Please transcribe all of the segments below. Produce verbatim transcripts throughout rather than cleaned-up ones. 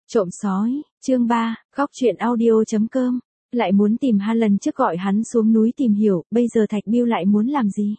Trộm sói, chương ba, góc truyện audio.com. Lại muốn tìm hai lần trước gọi hắn xuống núi tìm hiểu, bây giờ Thạch Biêu lại muốn làm gì?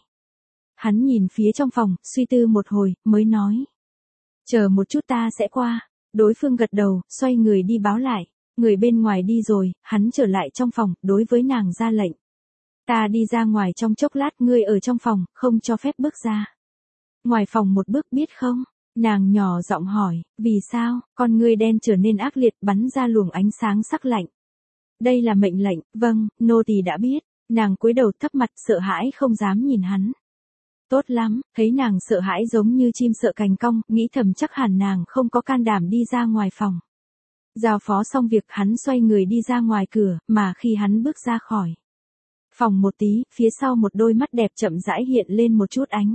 Hắn nhìn phía trong phòng, suy tư một hồi, mới nói. Chờ một chút ta sẽ qua. Đối phương gật đầu, xoay người đi báo lại. Người bên ngoài đi rồi, hắn trở lại trong phòng, đối với nàng ra lệnh. Ta đi ra ngoài trong chốc lát, ngươi ở trong phòng, không cho phép bước ra. Ngoài phòng một bước biết không? Nàng nhỏ giọng hỏi, vì sao? Con ngươi đen trở nên ác liệt, bắn ra luồng ánh sáng sắc lạnh. Đây là mệnh lệnh, vâng, nô tỳ đã biết. Nàng cúi đầu thấp mặt, sợ hãi không dám nhìn hắn. Tốt lắm, thấy nàng sợ hãi giống như chim sợ cành cong, nghĩ thầm chắc hẳn nàng không có can đảm đi ra ngoài phòng. Giao phó xong việc, hắn xoay người đi ra ngoài cửa, mà khi hắn bước ra khỏi phòng một tí, phía sau một đôi mắt đẹp chậm rãi hiện lên một chút ánh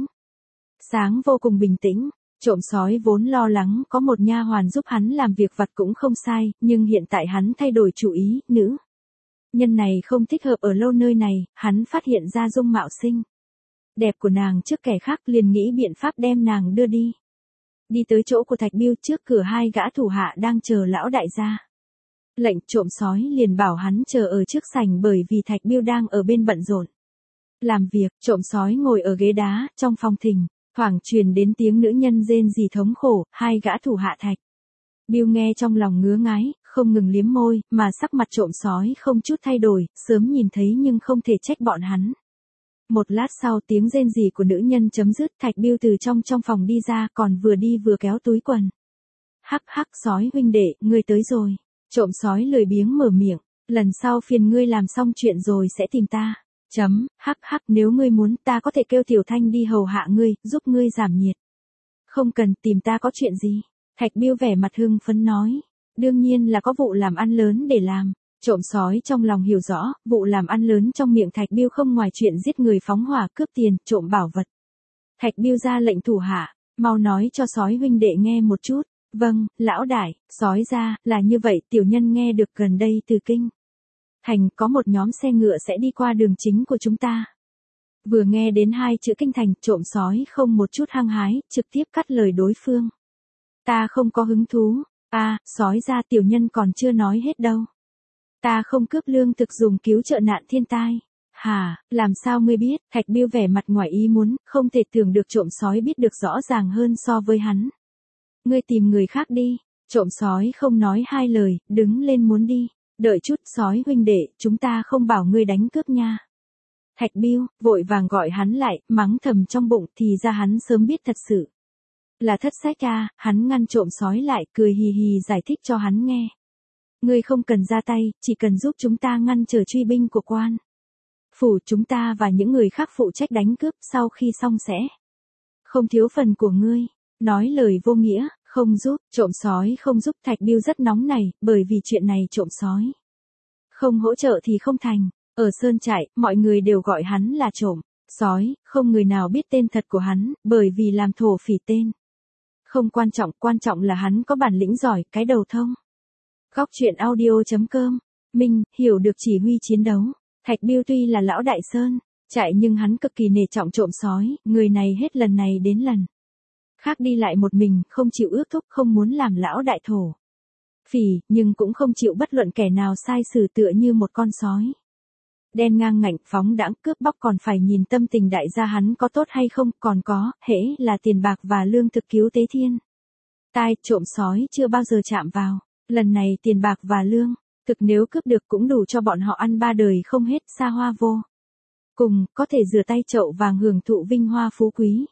sáng vô cùng bình tĩnh. Trộm sói vốn lo lắng có một nha hoàn giúp hắn làm việc vặt cũng không sai, nhưng hiện tại hắn thay đổi chủ ý, nữ nhân này không thích hợp ở lâu nơi này, hắn phát hiện ra dung mạo xinh đẹp của nàng trước kẻ khác, liền nghĩ biện pháp đem nàng đưa đi. Đi tới chỗ của Thạch Biêu, trước cửa hai gã thủ hạ đang chờ lão đại gia. Lệnh trộm sói liền bảo hắn chờ ở trước sảnh bởi vì Thạch Biêu đang ở bên bận rộn làm việc. Trộm sói ngồi ở ghế đá, trong phòng thình thoảng truyền đến tiếng nữ nhân rên rỉ thống khổ, hai gã thủ hạ Thạch Biêu nghe trong lòng ngứa ngái, không ngừng liếm môi, mà sắc mặt trộm sói không chút thay đổi, sớm nhìn thấy nhưng không thể trách bọn hắn. Một lát sau tiếng rên rỉ của nữ nhân chấm dứt, Thạch Biêu từ trong trong phòng đi ra, còn vừa đi vừa kéo túi quần. Hắc hắc, sói huynh đệ, ngươi tới rồi. Trộm sói lười biếng mở miệng, lần sau phiền ngươi làm xong chuyện rồi sẽ tìm ta. Chấm, hắc hắc, nếu ngươi muốn ta có thể kêu Tiểu Thanh đi hầu hạ ngươi, giúp ngươi giảm nhiệt. Không cần, tìm ta có chuyện gì? Thạch Biêu vẻ mặt hưng phấn nói. Đương nhiên là có vụ làm ăn lớn để làm. Trộm sói trong lòng hiểu rõ, vụ làm ăn lớn trong miệng Thạch Biêu không ngoài chuyện giết người, phóng hỏa, cướp tiền, trộm bảo vật. Thạch Biêu ra lệnh thủ hạ, mau nói cho sói huynh đệ nghe một chút. Vâng, lão đại, sói ra, là như vậy, tiểu nhân nghe được gần đây từ kinh thành có một nhóm xe ngựa sẽ đi qua đường chính của chúng ta. Vừa nghe đến hai chữ kinh thành, trộm sói không một chút hăng hái, trực tiếp cắt lời đối phương. Ta không có hứng thú. A, à, sói ra, tiểu nhân còn chưa nói hết đâu. Ta không cướp lương thực dùng cứu trợ nạn thiên tai. Hả, làm sao ngươi biết? Thạch Biêu vẻ mặt ngoài ý muốn, không thể tưởng được trộm sói biết được rõ ràng hơn so với hắn. Ngươi tìm người khác đi. Trộm sói không nói hai lời, đứng lên muốn đi. Đợi chút, sói huynh đệ, chúng ta không bảo ngươi đánh cướp nha. Thạch Biêu vội vàng gọi hắn lại, mắng thầm trong bụng, thì ra hắn sớm biết thật sự là thất sách a. Hắn ngăn trộm sói lại, cười hì hì giải thích cho hắn nghe. Ngươi không cần ra tay, chỉ cần giúp chúng ta ngăn trở truy binh của quan phủ, chúng ta và những người khác phụ trách đánh cướp, sau khi xong sẽ không thiếu phần của ngươi. Nói lời vô nghĩa, không giúp, trộm sói không giúp. Thạch Biêu rất nóng này, bởi vì chuyện này trộm sói không hỗ trợ thì không thành. Ở sơn trại, mọi người đều gọi hắn là trộm sói, không người nào biết tên thật của hắn, bởi vì làm thổ phỉ tên không quan trọng, quan trọng là hắn có bản lĩnh giỏi, cái đầu thông. Góc truyện audio.com. Minh hiểu được chỉ huy chiến đấu. Thạch Biêu tuy là lão đại sơn trại nhưng hắn cực kỳ nể trọng trộm sói, người này hết lần này đến lần khác đi lại một mình, không chịu ước thúc, không muốn làm lão đại thổ phỉ, nhưng cũng không chịu bất luận kẻ nào sai xử, tựa như một con sói đen ngang ngạnh, phóng đãng, cướp bóc, còn phải nhìn tâm tình đại gia hắn có tốt hay không, còn có, hễ là tiền bạc và lương thực cứu tế thiên tai, trộm sói chưa bao giờ chạm vào. Lần này tiền bạc và lương thực nếu cướp được cũng đủ cho bọn họ ăn ba đời không hết, xa hoa vô cùng, có thể rửa tay chậu vàng hưởng thụ vinh hoa phú quý.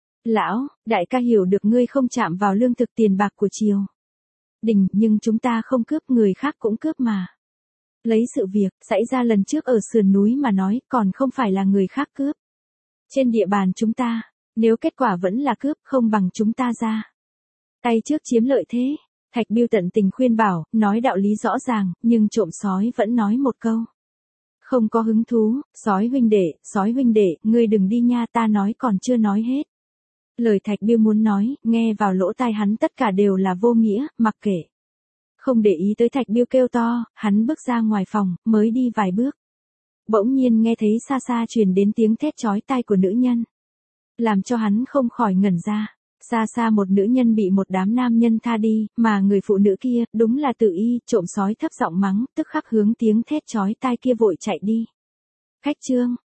Lão đại ca hiểu được ngươi không chạm vào lương thực tiền bạc của triều đình, nhưng chúng ta không cướp, người khác cũng cướp mà. Lấy sự việc xảy ra lần trước ở sườn núi mà nói, còn không phải là người khác cướp trên địa bàn chúng ta, nếu kết quả vẫn là cướp, không bằng chúng ta ra tay trước chiếm lợi thế. Thạch Biêu tận tình khuyên bảo, nói đạo lý rõ ràng, nhưng trộm sói vẫn nói một câu. Không có hứng thú. Sói huynh đệ, sói huynh đệ, ngươi đừng đi nha, ta nói còn chưa nói hết. Lời Thạch Biêu muốn nói, nghe vào lỗ tai hắn tất cả đều là vô nghĩa, mặc kệ. Không để ý tới Thạch Biêu kêu to, hắn bước ra ngoài phòng, mới đi vài bước. Bỗng nhiên nghe thấy xa xa truyền đến tiếng thét chói tai của nữ nhân. Làm cho hắn không khỏi ngẩn ra. Xa xa một nữ nhân bị một đám nam nhân tha đi, mà người phụ nữ kia, đúng là Tự Y, trộm sói thấp giọng mắng, tức khắc hướng tiếng thét chói tai kia vội chạy đi. Khách Trương,